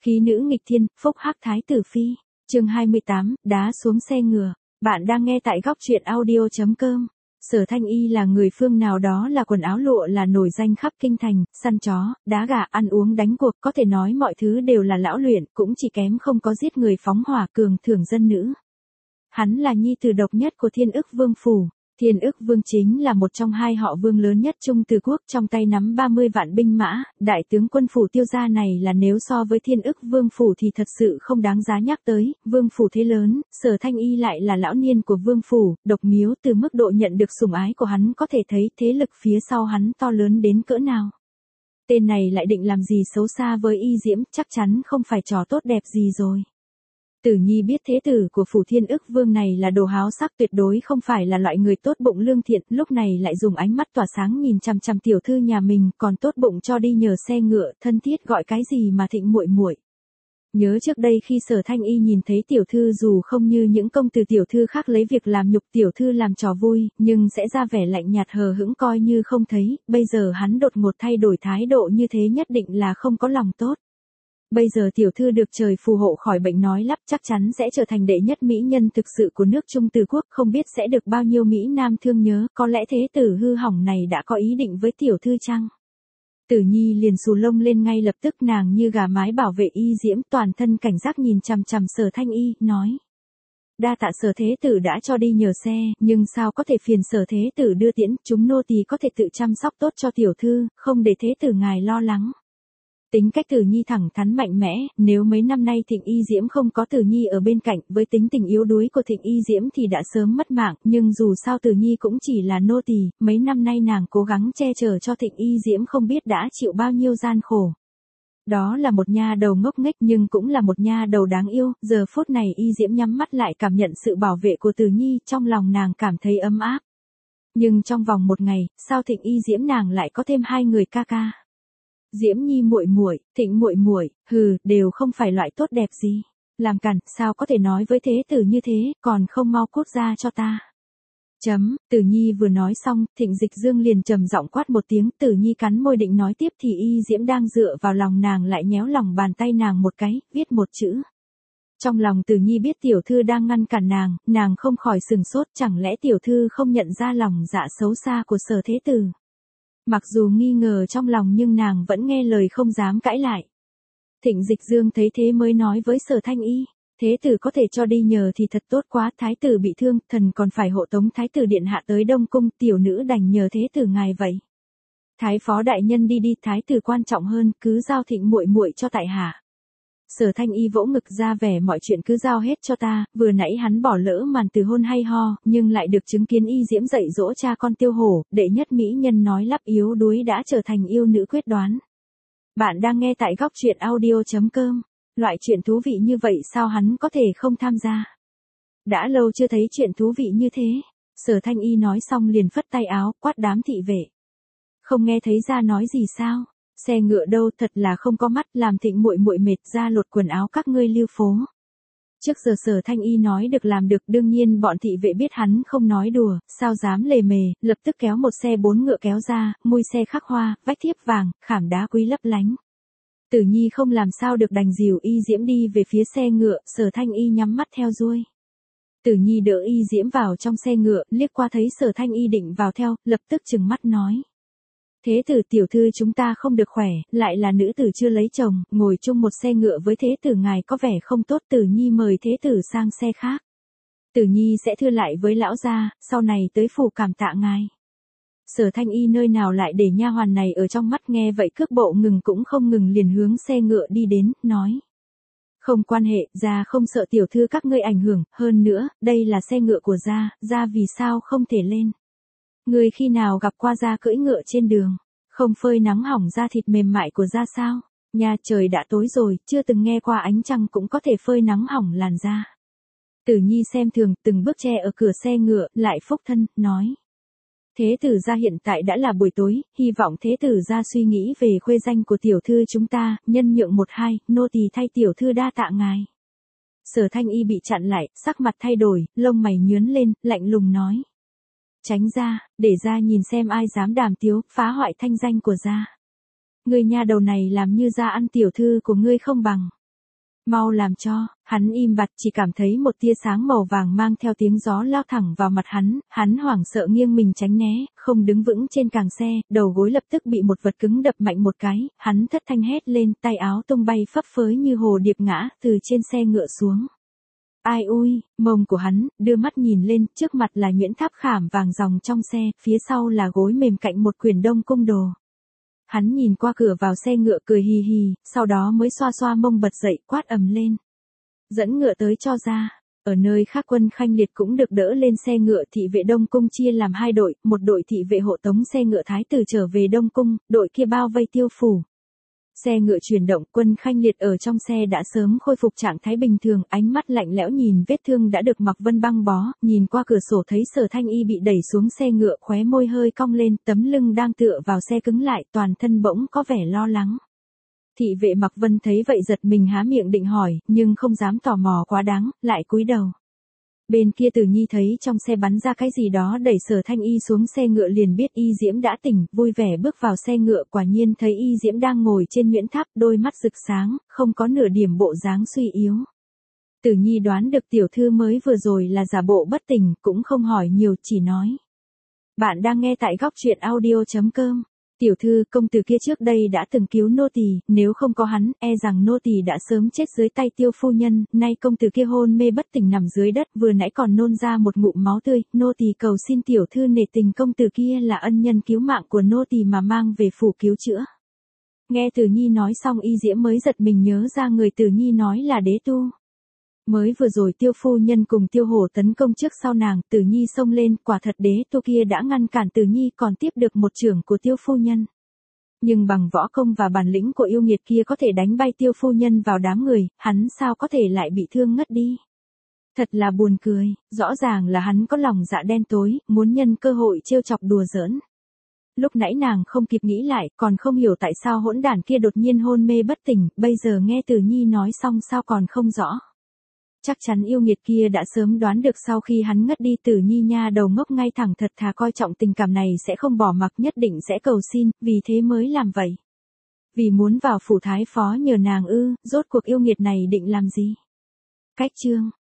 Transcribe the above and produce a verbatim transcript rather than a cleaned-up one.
Khí nữ nghịch thiên, phúc hắc thái tử phi. Chương hai mươi tám, đá xuống xe ngựa. Bạn đang nghe tại góc truyện audio chấm com. Sở Thanh Y là người phương nào đó là quần áo lụa là nổi danh khắp kinh thành, săn chó, đá gà, ăn uống đánh cuộc, có thể nói mọi thứ đều là lão luyện, cũng chỉ kém không có giết người phóng hỏa cường thưởng dân nữ. Hắn là nhi tử độc nhất của Thiên Ức Vương phủ. Thiên Ức Vương chính là một trong hai họ Vương lớn nhất Trung Từ quốc, trong tay nắm ba mươi vạn binh mã, đại tướng quân phủ Tiêu gia này là nếu so với Thiên Ức Vương phủ thì thật sự không đáng giá nhắc tới. Vương phủ thế lớn, Sở Thanh Y lại là lão niên của Vương phủ, độc miếu, từ mức độ nhận được sủng ái của hắn có thể thấy thế lực phía sau hắn to lớn đến cỡ nào. Tên này lại định làm gì xấu xa với Y Diễm, chắc chắn không phải trò tốt đẹp gì rồi. Tử Nhi biết thế tử của phủ Thiên Ức Vương này là đồ háo sắc, tuyệt đối không phải là loại người tốt bụng lương thiện, lúc này lại dùng ánh mắt tỏa sáng nhìn chằm chằm tiểu thư nhà mình, còn tốt bụng cho đi nhờ xe ngựa, thân thiết gọi cái gì mà Thịnh muội muội. Nhớ trước đây khi Sở Thanh Y nhìn thấy tiểu thư dù không như những công tử tiểu thư khác lấy việc làm nhục tiểu thư làm trò vui, nhưng sẽ ra vẻ lạnh nhạt hờ hững coi như không thấy, bây giờ hắn đột ngột thay đổi thái độ như thế nhất định là không có lòng tốt. Bây giờ tiểu thư được trời phù hộ khỏi bệnh nói lắp, chắc chắn sẽ trở thành đệ nhất mỹ nhân thực sự của nước Trung Từ quốc, không biết sẽ được bao nhiêu mỹ nam thương nhớ, có lẽ thế tử hư hỏng này đã có ý định với tiểu thư chăng? Tử Nhi liền xù lông lên ngay lập tức, nàng như gà mái bảo vệ Y Diễm, toàn thân cảnh giác nhìn chằm chằm Sở Thanh Y, nói: đa tạ Sở thế tử đã cho đi nhờ xe, nhưng sao có thể phiền Sở thế tử đưa tiễn, chúng nô tỳ có thể tự chăm sóc tốt cho tiểu thư, không để thế tử ngài lo lắng. Tính cách Tử Nhi thẳng thắn mạnh mẽ, nếu mấy năm nay Thịnh Y Diễm không có Tử Nhi ở bên cạnh, với tính tình yếu đuối của Thịnh Y Diễm thì đã sớm mất mạng, nhưng dù sao Tử Nhi cũng chỉ là nô tỳ, mấy năm nay nàng cố gắng che chở cho Thịnh Y Diễm không biết đã chịu bao nhiêu gian khổ. Đó là một nha đầu ngốc nghếch nhưng cũng là một nha đầu đáng yêu, giờ phút này Y Diễm nhắm mắt lại cảm nhận sự bảo vệ của Tử Nhi, trong lòng nàng cảm thấy ấm áp. Nhưng trong vòng một ngày, sao Thịnh Y Diễm nàng lại có thêm hai người ca ca? Diễm Nhi muội muội, Thịnh muội muội, hừ, đều không phải loại tốt đẹp gì. Làm cản, sao có thể nói với thế tử như thế, còn không mau cút ra cho ta. Chấm, Tử Nhi vừa nói xong, Thịnh Dịch Dương liền trầm giọng quát một tiếng, Tử Nhi cắn môi định nói tiếp thì Y Diễm đang dựa vào lòng nàng lại nhéo lòng bàn tay nàng một cái, viết một chữ. Trong lòng Tử Nhi biết tiểu thư đang ngăn cản nàng, nàng không khỏi sừng sốt, chẳng lẽ tiểu thư không nhận ra lòng dạ xấu xa của Sở thế tử. Mặc dù nghi ngờ trong lòng nhưng nàng vẫn nghe lời không dám cãi lại. Thịnh Dịch Dương thấy thế mới nói với Sở Thanh Y, thế tử có thể cho đi nhờ thì thật tốt quá, thái tử bị thương, thần còn phải hộ tống thái tử điện hạ tới Đông cung, tiểu nữ đành nhờ thế tử ngài vậy. Thái phó đại nhân đi đi, thái tử quan trọng hơn, cứ giao Thịnh muội muội cho tại hạ. Sở Thanh Y vỗ ngực ra vẻ mọi chuyện cứ giao hết cho ta, vừa nãy hắn bỏ lỡ màn từ hôn hay ho, nhưng lại được chứng kiến Y Diễm dạy dỗ cha con Tiêu Hổ, đệ nhất mỹ nhân nói lắp yếu đuối đã trở thành yêu nữ quyết đoán. Bạn đang nghe tại góc truyện audio chấm com, loại chuyện thú vị như vậy sao hắn có thể không tham gia. Đã lâu chưa thấy chuyện thú vị như thế, Sở Thanh Y nói xong liền phất tay áo, quát đám thị vệ. Không nghe thấy ra nói gì sao? Xe ngựa đâu, thật là không có mắt, làm Thịnh muội muội mệt ra lột quần áo các ngươi lưu phố. Trước giờ Sở Thanh Y nói được làm được, đương nhiên bọn thị vệ biết hắn không nói đùa, sao dám lề mề, lập tức kéo một xe bốn ngựa kéo ra, mui xe khắc hoa, vách thiếp vàng, khảm đá quý lấp lánh. Tử Nhi không làm sao được đành dìu Y Diễm đi về phía xe ngựa, Sở Thanh Y nhắm mắt theo ruôi. Tử Nhi đỡ Y Diễm vào trong xe ngựa, liếc qua thấy Sở Thanh Y định vào theo, lập tức trừng mắt nói. Thế tử tiểu thư chúng ta không được khỏe, lại là nữ tử chưa lấy chồng, ngồi chung một xe ngựa với thế tử ngài có vẻ không tốt. Tử Nhi mời thế tử sang xe khác. Tử Nhi sẽ thưa lại với lão gia, sau này tới phủ cảm tạ ngài. Sở Thanh Y nơi nào lại để nha hoàn này ở trong mắt, nghe vậy cước bộ ngừng cũng không ngừng liền hướng xe ngựa đi đến, nói. Không quan hệ, gia không sợ tiểu thư các ngươi ảnh hưởng, hơn nữa, đây là xe ngựa của gia, gia vì sao không thể lên. Người khi nào gặp qua gia cưỡi ngựa trên đường, không phơi nắng hỏng da thịt mềm mại của gia sao? Nhà trời đã tối rồi, chưa từng nghe qua ánh trăng cũng có thể phơi nắng hỏng làn da. Tử Nhi xem thường, từng bước che ở cửa xe ngựa, lại phúc thân, nói. Thế tử gia hiện tại đã là buổi tối, hy vọng thế tử gia suy nghĩ về khuê danh của tiểu thư chúng ta, nhân nhượng một hai, nô tỳ thay tiểu thư đa tạ ngài. Sở Thanh Y bị chặn lại, sắc mặt thay đổi, lông mày nhướn lên, lạnh lùng nói. Tránh ra, để ra nhìn xem ai dám đàm tiếu, phá hoại thanh danh của gia. Người nha đầu này làm như gia ăn tiểu thư của ngươi không bằng. Mau làm cho, hắn im bặt chỉ cảm thấy một tia sáng màu vàng mang theo tiếng gió lao thẳng vào mặt hắn, hắn hoảng sợ nghiêng mình tránh né, không đứng vững trên càng xe, đầu gối lập tức bị một vật cứng đập mạnh một cái, hắn thất thanh hét lên, tay áo tung bay phấp phới như hồ điệp ngã từ trên xe ngựa xuống. Ai ui, mông của hắn, đưa mắt nhìn lên, trước mặt là nhuyễn tháp khảm vàng ròng trong xe, phía sau là gối mềm cạnh một quyển đông cung đồ. Hắn nhìn qua cửa vào xe ngựa cười hì hì, sau đó mới xoa xoa mông bật dậy quát ầm lên. Dẫn ngựa tới cho ra. Ở nơi khác quân khanh liệt cũng được đỡ lên xe ngựa, thị vệ Đông Cung chia làm hai đội, một đội thị vệ hộ tống xe ngựa thái tử trở về Đông Cung, đội kia bao vây Tiêu phủ. Xe ngựa chuyển động, quân khanh liệt ở trong xe đã sớm khôi phục trạng thái bình thường, ánh mắt lạnh lẽo nhìn vết thương đã được Mạc Vân băng bó, nhìn qua cửa sổ thấy Sở Thanh Y bị đẩy xuống xe ngựa, khóe môi hơi cong lên, tấm lưng đang tựa vào xe cứng lại, toàn thân bỗng có vẻ lo lắng. Thị vệ Mạc Vân thấy vậy giật mình há miệng định hỏi, nhưng không dám tò mò quá đáng, lại cúi đầu. Bên kia Tử Nhi thấy trong xe bắn ra cái gì đó đẩy Sở Thanh Y xuống xe ngựa liền biết Y Diễm đã tỉnh, vui vẻ bước vào xe ngựa, quả nhiên thấy Y Diễm đang ngồi trên nhuyễn tháp, đôi mắt rực sáng, không có nửa điểm bộ dáng suy yếu. Tử Nhi đoán được tiểu thư mới vừa rồi là giả bộ bất tỉnh, cũng không hỏi nhiều, chỉ nói. Bạn đang nghe tại góc truyện audio chấm com. Tiểu thư, công tử kia trước đây đã từng cứu nô tỳ, nếu không có hắn, e rằng nô tỳ đã sớm chết dưới tay Tiêu phu nhân, nay công tử kia hôn mê bất tỉnh nằm dưới đất, vừa nãy còn nôn ra một ngụm máu tươi, nô tỳ cầu xin tiểu thư nể tình công tử kia là ân nhân cứu mạng của nô tỳ mà mang về phủ cứu chữa. Nghe Tử Nhi nói xong Y Diễm mới giật mình nhớ ra người Tử Nhi nói là Đế Tu. Mới vừa rồi Tiêu phu nhân cùng Tiêu Hổ tấn công trước sau nàng, Tử Nhi xông lên, quả thật Đế Tu kia đã ngăn cản Tử Nhi còn tiếp được một chưởng của Tiêu phu nhân. Nhưng bằng võ công và bản lĩnh của yêu nghiệt kia có thể đánh bay Tiêu phu nhân vào đám người, hắn sao có thể lại bị thương ngất đi. Thật là buồn cười, rõ ràng là hắn có lòng dạ đen tối, muốn nhân cơ hội trêu chọc đùa giỡn. Lúc nãy nàng không kịp nghĩ lại, còn không hiểu tại sao hỗn đản kia đột nhiên hôn mê bất tỉnh, bây giờ nghe Tử Nhi nói xong sao còn không rõ. Chắc chắn yêu nghiệt kia đã sớm đoán được sau khi hắn ngất đi Tử Nhi nha đầu ngốc ngay thẳng thật thà coi trọng tình cảm này sẽ không bỏ mặc, nhất định sẽ cầu xin, vì thế mới làm vậy. Vì muốn vào phủ thái phó nhờ nàng ư, rốt cuộc yêu nghiệt này định làm gì? Cách chương